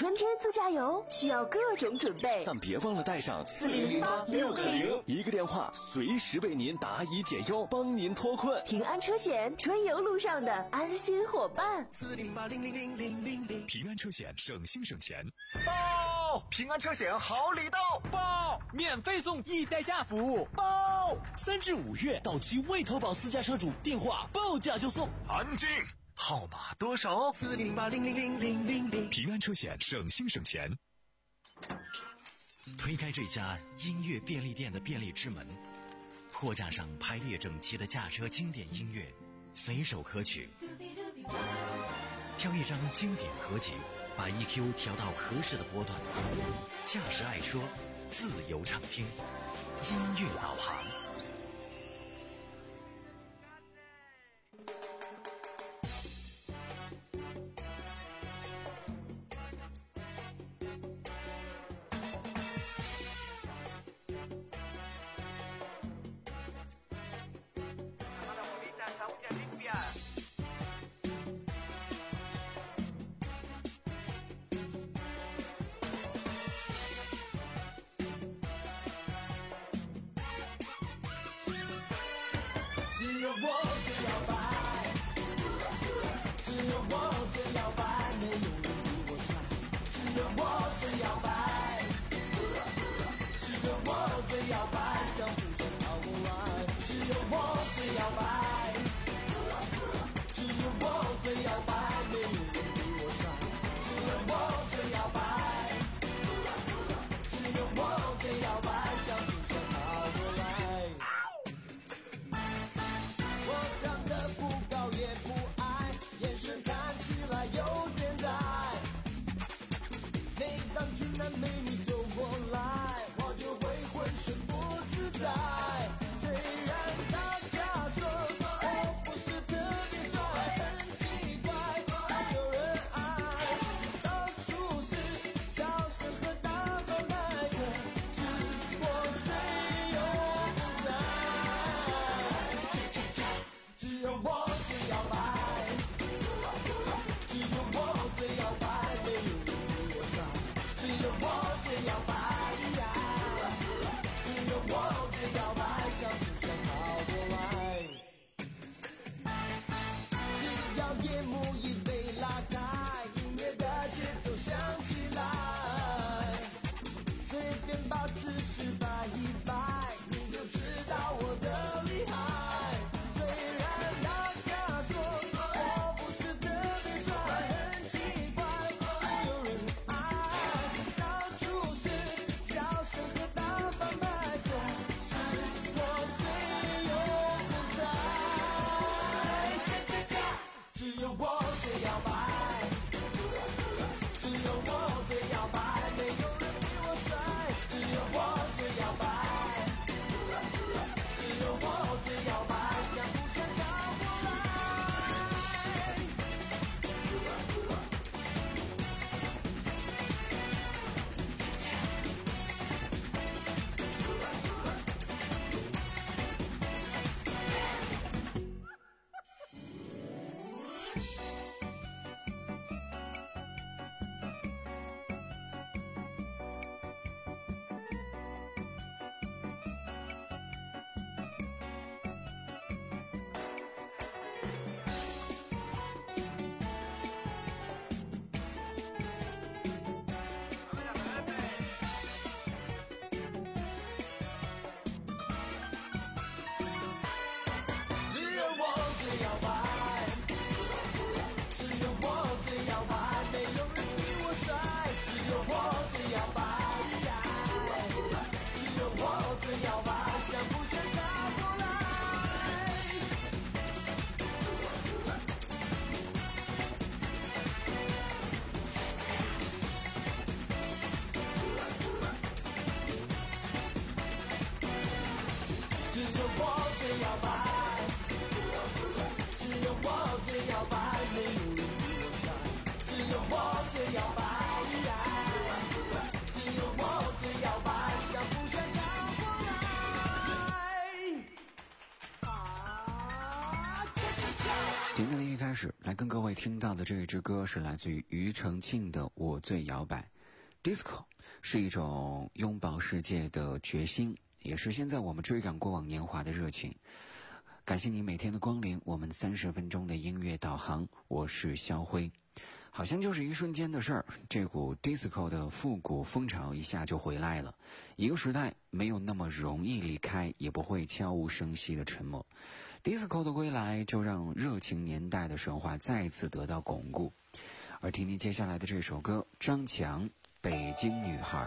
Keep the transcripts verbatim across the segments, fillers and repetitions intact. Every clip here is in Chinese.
春天自驾游需要各种准备， 但别忘了带上四零零八六个零， 一个电话随时为您答疑解忧，帮您脱困。 平安车险，春游路上的安心伙伴。 四零八零零零零零零， 平安车险，省心省钱。 报！平安车险好礼到！ 报！免费送一代驾服务！ 报！ 三至五月到期未投保私家车主电话报价就送。 安静！号码多少？ 四零八零零零零零零。 平安车险，省心省钱。 推开这家音乐便利店的便利之门，货架上排列整齐的驾车经典音乐，随手可取。挑一张经典合集，把 E Q 调到合适的波段，驾驶爱车，自由畅听，音乐导航。 始来跟各位听到的这一支歌是来自于庾澄庆的《我最摇摆》。 Disco 是一种拥抱世界的决心，也是现在我们追赶过往年华的热情。感谢你每天的光临，我们三十分钟的音乐导航，我是肖辉。好像就是一瞬间的事儿，这股 disco 的复古风潮一下就回来了。一个时代没有那么容易离开，也不会悄无声息的沉默。disco 的归来，就让热情年代的神话再次得到巩固。而听听接下来的这首歌，张强《北京女孩》。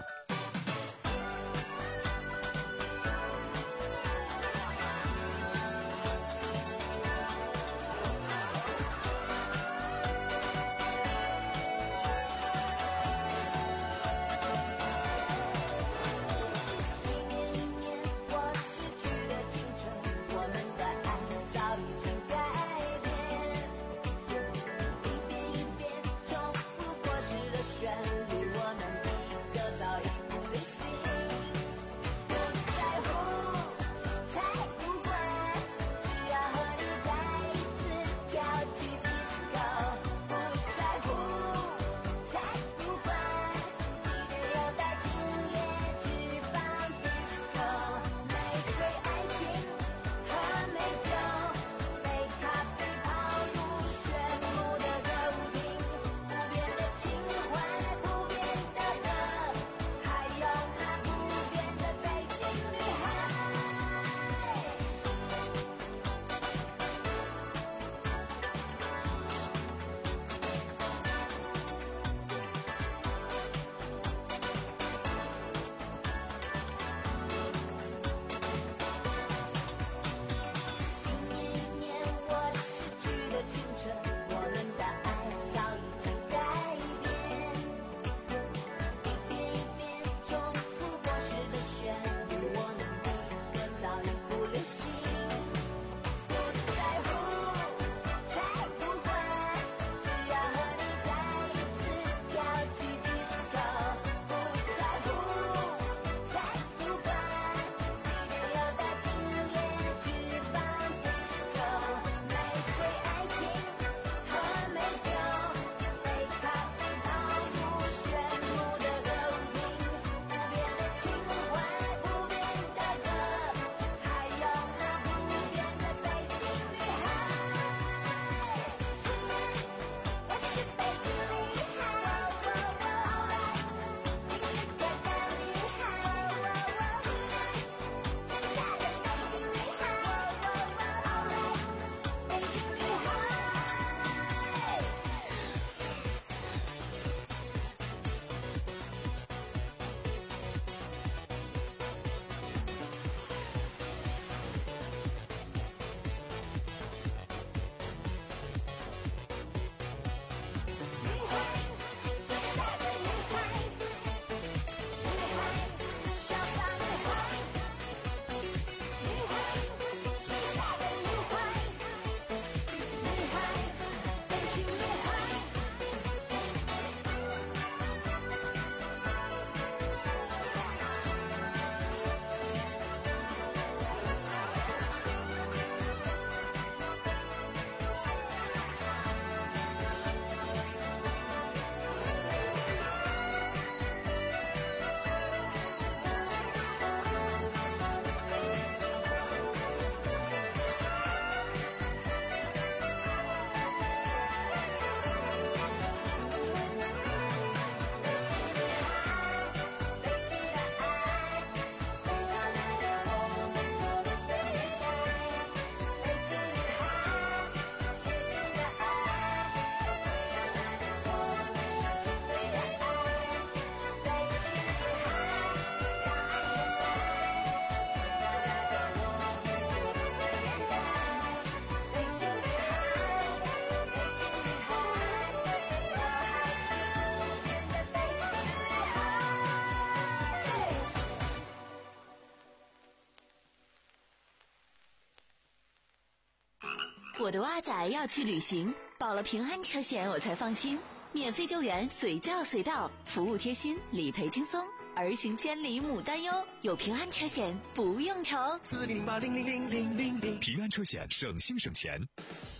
我的蛙仔要去旅行，保了平安车险我才放心，免费救援，随叫随到，服务贴心，理赔轻松，儿行千里母担忧，有平安车险不用愁。 四零零八零零零零零零， 平安车险省心省钱。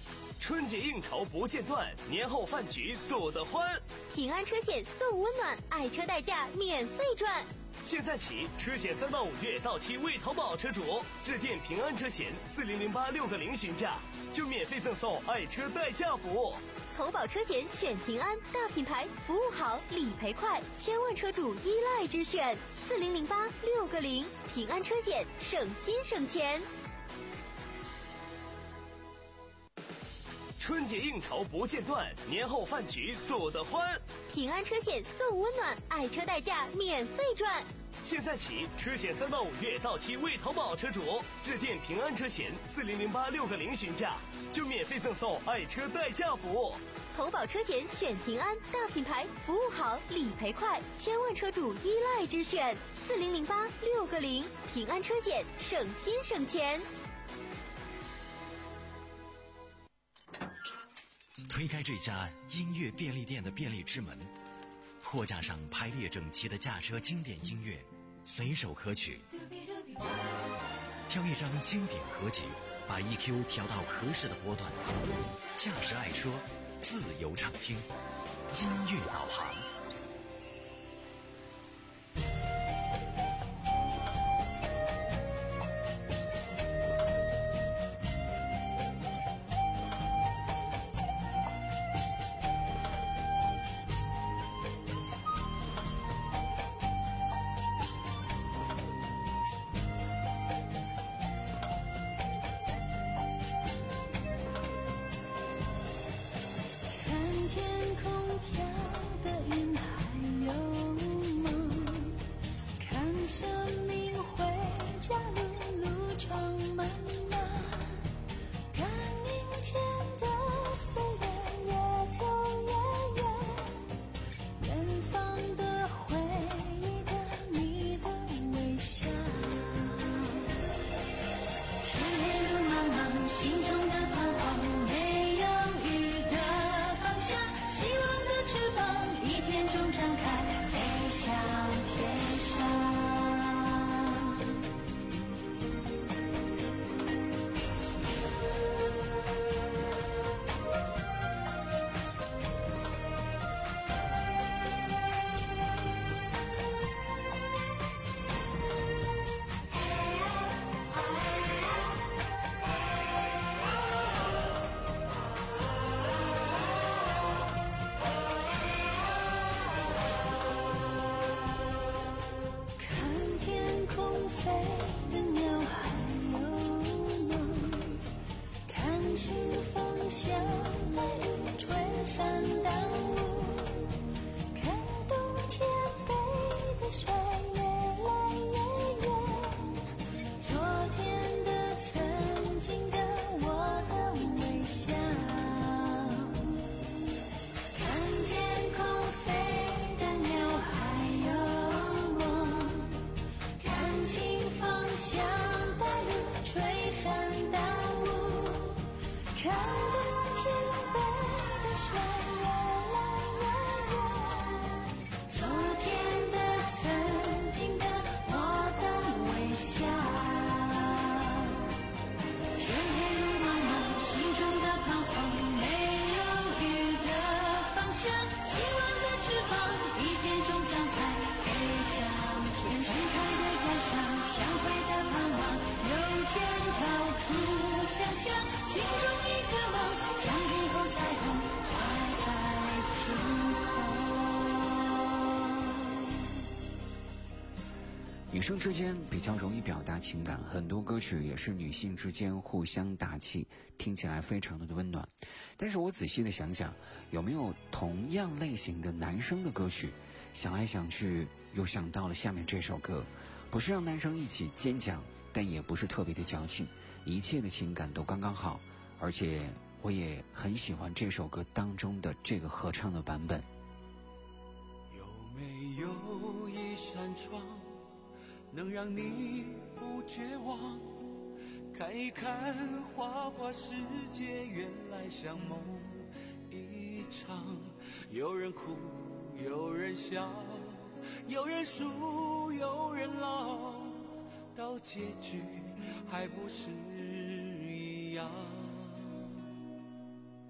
春节应酬不间断，年后饭局做得欢。 平安车险送温暖，爱车代驾免费赚。 现在起，车险三到五月到期未投保车主，致电平安车险四零零八六个零询价，就免费赠送爱车代驾服务。 投保车险选平安，大品牌，服务好，理赔快，千万车主依赖之选。四零零八六个零，平安车险，省心省钱。 春节应酬不间断，年后饭局做得欢。 平安车险送温暖，爱车代驾免费赚。 现在起，车险三到五月到期未投保车主，致电平安车险四零零八六个零询价，就免费赠送爱车代驾服务。 投保车险选平安，大品牌，服务好，理赔快，千万车主依赖之选。四零零八六个零，平安车险，省心省钱。 推开这家音乐便利店的便利之门，货架上排列整齐的驾车经典音乐，随手可取。挑一张经典合集，把 E Q 调到合适的波段，驾驶爱车，自由畅听，音乐导航。 女生之间比较容易表达情感，很多歌曲也是女性之间互相打气，听起来非常的温暖。但是我仔细的想想，有没有同样类型的男生的歌曲？想来想去，又想到了下面这首歌，不是让男生一起尖叫，但也不是特别的矫情，一切的情感都刚刚好。而且我也很喜欢这首歌当中的这个合唱的版本。 有没有一扇窗，能让你不绝望？看一看花花世界，原来像梦一场。有人哭，有人笑，有人输，有人老，到结局还不是一样。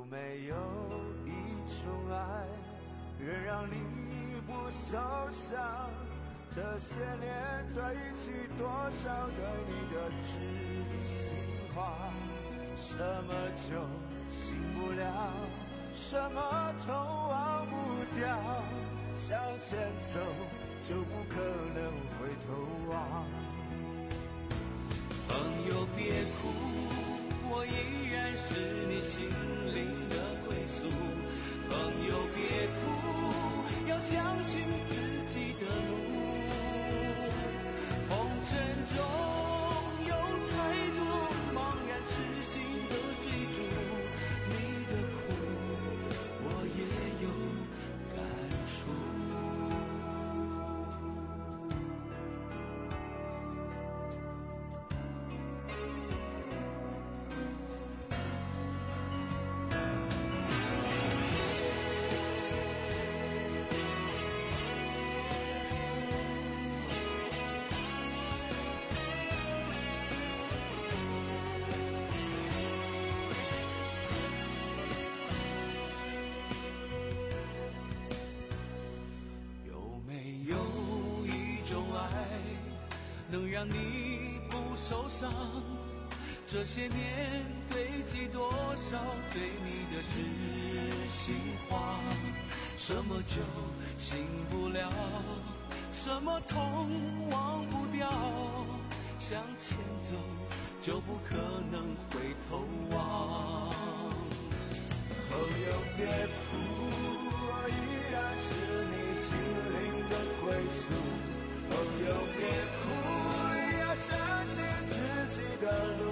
没有一种爱仍让你不受伤？这些年堆积多少对你的知心话？什么就醒不了，什么都忘不掉，向前走就不可能回头望。朋友别哭，我依然是你心灵的归宿。朋友别哭，要相信自己的路。红尘中有太多茫然痴心的追逐，你的苦我也有感触。能让你不受伤，这些年堆积多少对你的知心话？什么酒醒不了，什么痛忘不掉，向前走就不可能回头望。朋友别哭，我依然是你心灵的归宿。朋友别哭，要相信自己的路。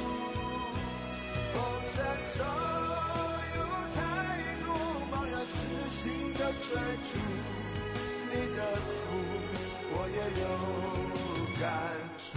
红尘中有太多茫然痴心的追逐，你的苦我也有感触。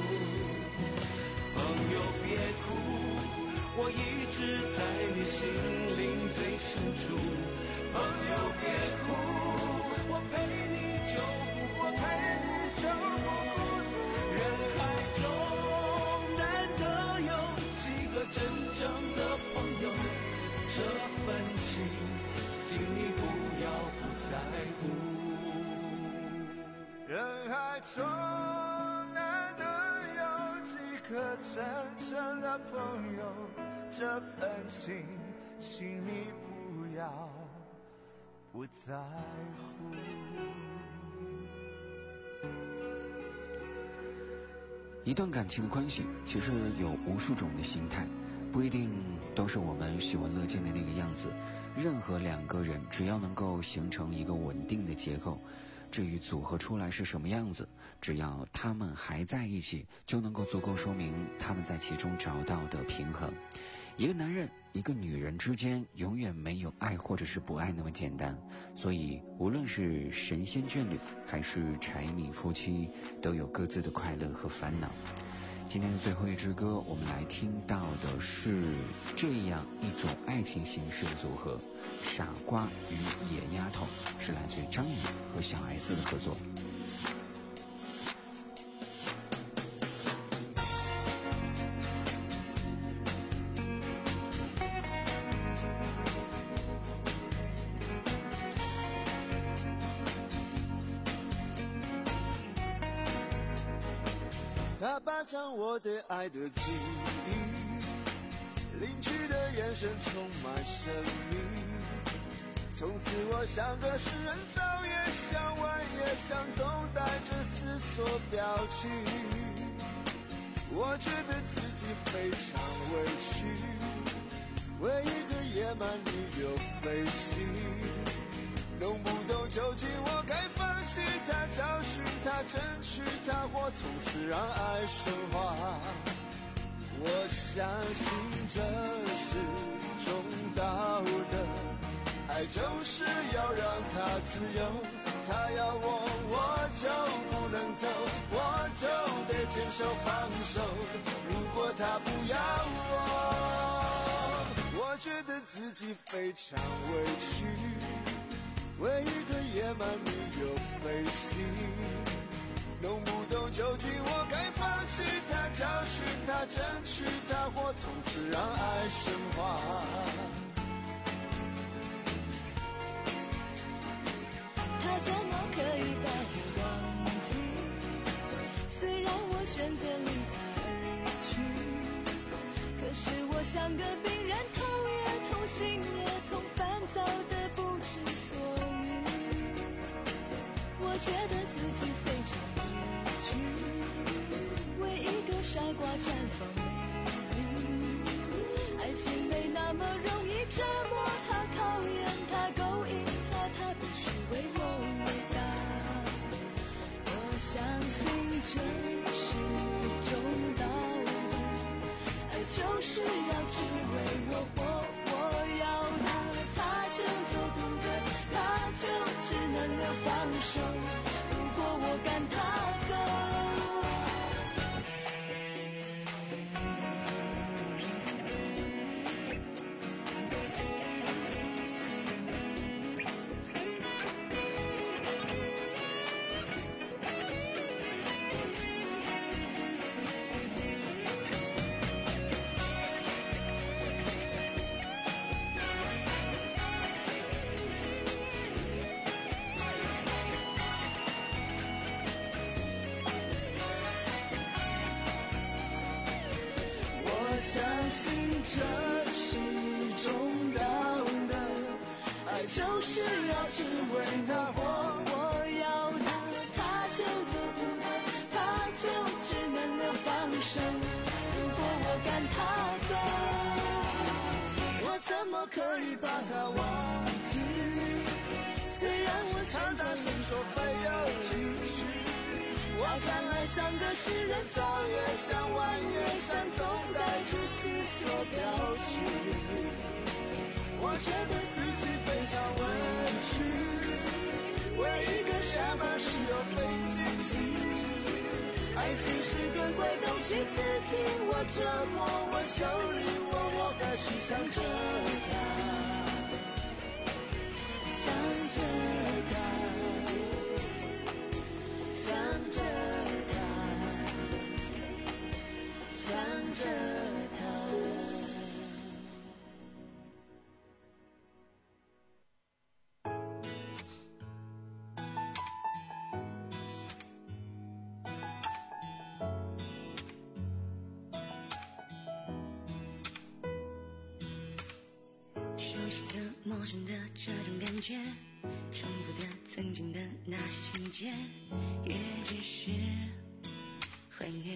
朋友别哭，我一直在你心灵最深处。朋友别哭，我陪你就不过陪你就不孤独。人海中难得有几个真正的朋友，这份情请你不要不在乎。人海中难得有几个真正的朋友，这份情请你不要不在乎。 一段感情的关系其实有无数种的形态，不一定都是我们喜闻乐见的那个样子。任何两个人只要能够形成一个稳定的结构，至于组合出来是什么样子，只要他们还在一起，就能够足够说明他们在其中找到的平衡。一个男人一个女人之间永远没有爱或者是不爱那么简单，所以无论是神仙眷侣还是柴米夫妻，都有各自的快乐和烦恼。今天的最后一支歌，我们来听到的是这样一种爱情形式的组合，傻瓜与野丫头，是来自于张宇和小 S 的合作。 他霸占我对爱的记忆，邻居的眼神充满神秘。从此我像个诗人，早也想晚也想，总带着思索表情。我觉得自己非常委屈，为一个野蛮女友费心。弄不懂究竟我该放弃他，找寻他，争取他，或从此让爱升华。我相信这是种道德，爱就是要让他自由，他要我我就不能走，我就得坚守放手。如果他不要我，我觉得自己非常委屈，为一个野蛮女友费心。弄不懂究竟我该放弃他，找寻他，争取他，或从此让爱升华。 觉得自己非常委屈，为一个傻瓜绽放美丽。爱情没那么容易折磨他，考验他，勾引他，他必须为我伟大。我相信这是种道理，爱就是要只为我活，我要他，他就做不对，他就只能够放手，如果我赶他走。相信这是种道德，爱就是要只为他活，我要他，他就做不得，他就只能够放手，如果我赶他走，我怎么可以把他忘记？虽然我现在伸手非要继续，我看来像个诗人，早也想晚也想，总带着思索表情。我觉得自己非常委屈，为一个傻妈事又费尽心机。爱情是个鬼东西，刺激我，折磨我，修理我，我还是想着他，想着他。想着他，想着他。熟悉的、陌生的这种感觉，重复的曾经的那些情节，也只是怀念。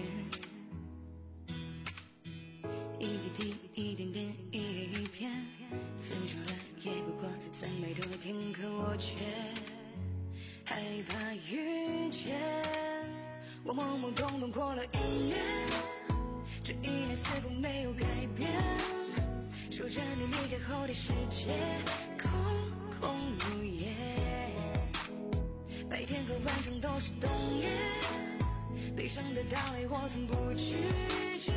一滴滴，一点点，一页一篇，分手了也不过三百多天，可我却害怕遇见。我懵懵懂懂过了一年，这一年似乎没有改变，数着你离开后的世界，空空如也。白天和晚上都是冬夜，悲伤的到来我从不拒绝，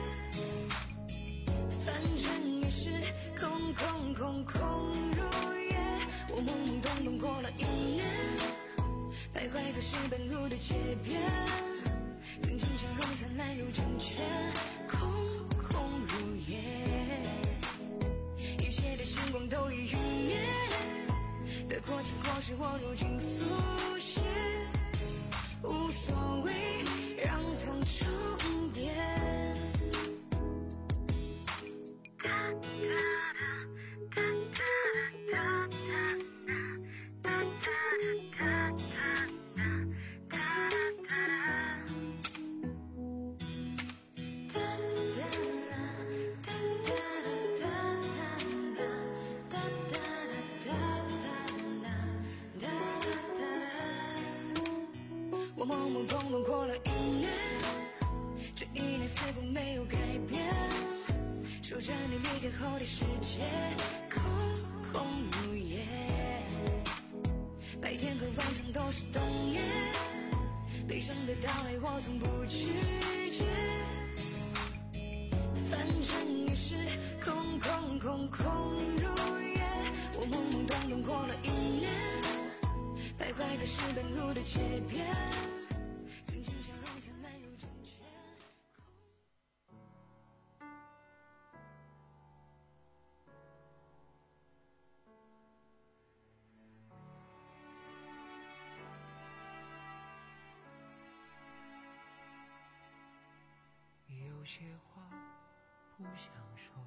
反正也是空空空空如也。我懵懵懂懂过了一年，徘徊在石板路的街边，曾经笑容灿烂如成全，空空如也。一切的星光都已陨灭，得过且过是我如今速写，无所谓让痛重叠。我懵懵懂懂过了一年，这一年似乎没有改变，数着你离开后的世界，空空如也。白天和晚上都是冬夜，悲伤的到来我从不拒绝，反正也是空空空空如也。我懵懵懂懂过了一年，徘徊在石板路的街边，曾经笑容灿烂如成全。 有些话不想说，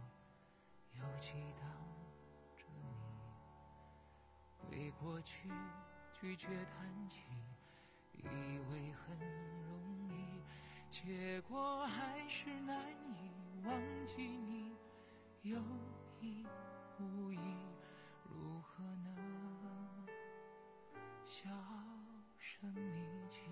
又激荡着你，对过去拒绝谈起，以为很容易，结果还是难以忘记你，有意无意，如何能销声匿迹？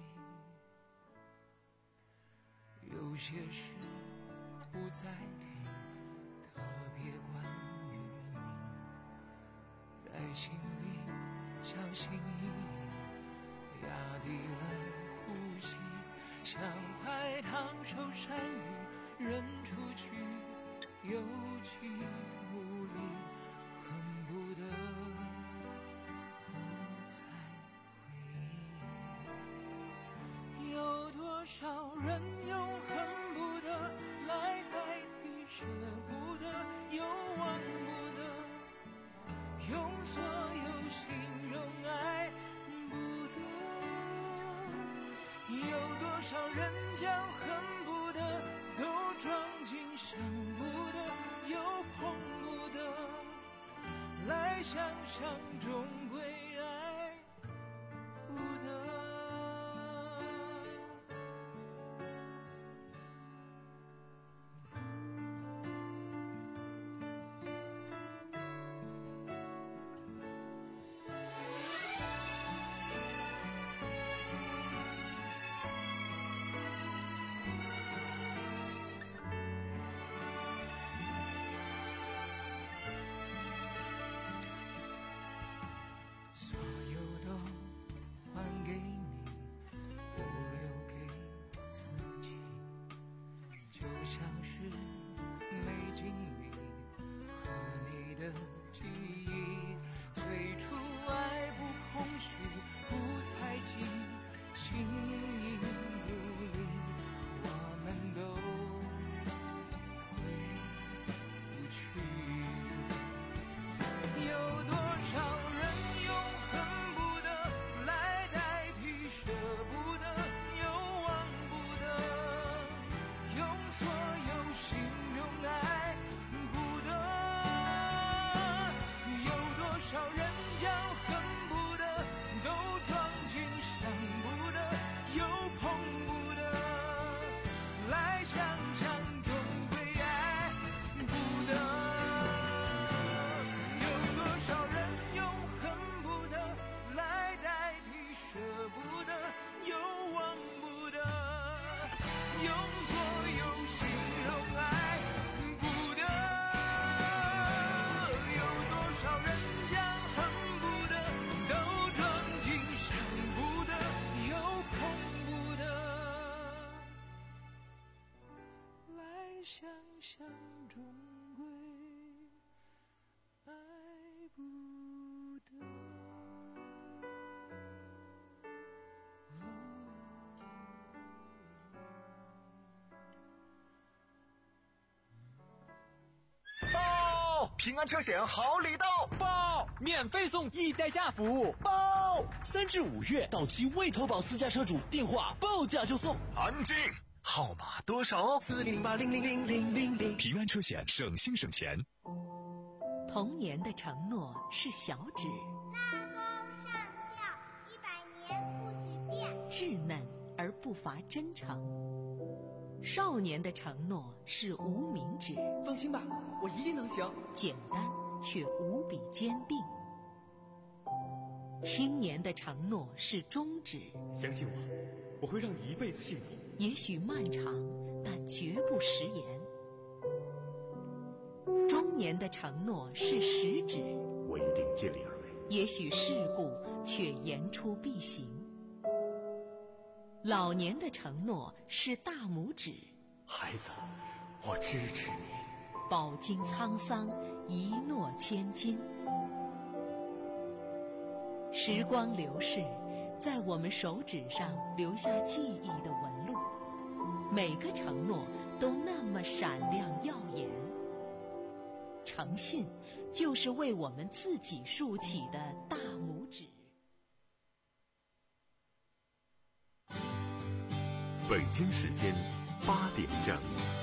有些事不再提，特别关于你，在心里小心翼翼，压低了呼吸，像块烫手山芋扔出去，有气无力，恨不得不再回忆。有多少人用恨不得来代替舍不得，又忘不得，用所有形容爱不得。有多少人将恨不得都装进舍不得，又碰不得，来想想终归爱不得。所有都还给你，不留给自己，就像是没经历和你的记忆。最初爱不空虚，不猜忌，形影不离，我们都回不去。有多少人用恨不得来代替舍不得，又忘不得，用所有形容爱不得。有多少人将恨不得都装进想不得，又碰不得，来想想终归爱不得。舍不得，又忘不得，用所有形容爱不得。有多少人将恨不得都装进想不得，又碰不得，来想想终归爱不得。 平安车险好礼到， 报免费送易代驾服务， 报三至五月到期未投保私家车主电话报价就送。 安静，号码多少？ 四零八零零零零零零。 平安车险，省心省钱。 童年的承诺是小指， 拉钩上吊，一百年不许变， 稚嫩而不乏真诚。少年的承诺是无名指， 放心吧，我一定能行。 简单却无比坚定。青年的承诺是中指， 相信我，我会让你一辈子幸福。 也许漫长，但绝不食言。中年的承诺是食指， 我一定尽力而为。 也许世故，却言出必行。老年的承诺是大拇指， 孩子，我支持你。 饱经沧桑，一诺千金。时光流逝，在我们手指上留下记忆的纹路，每个承诺都那么闪亮耀眼。诚信就是为我们自己竖起的大拇指。 北京时间八点整。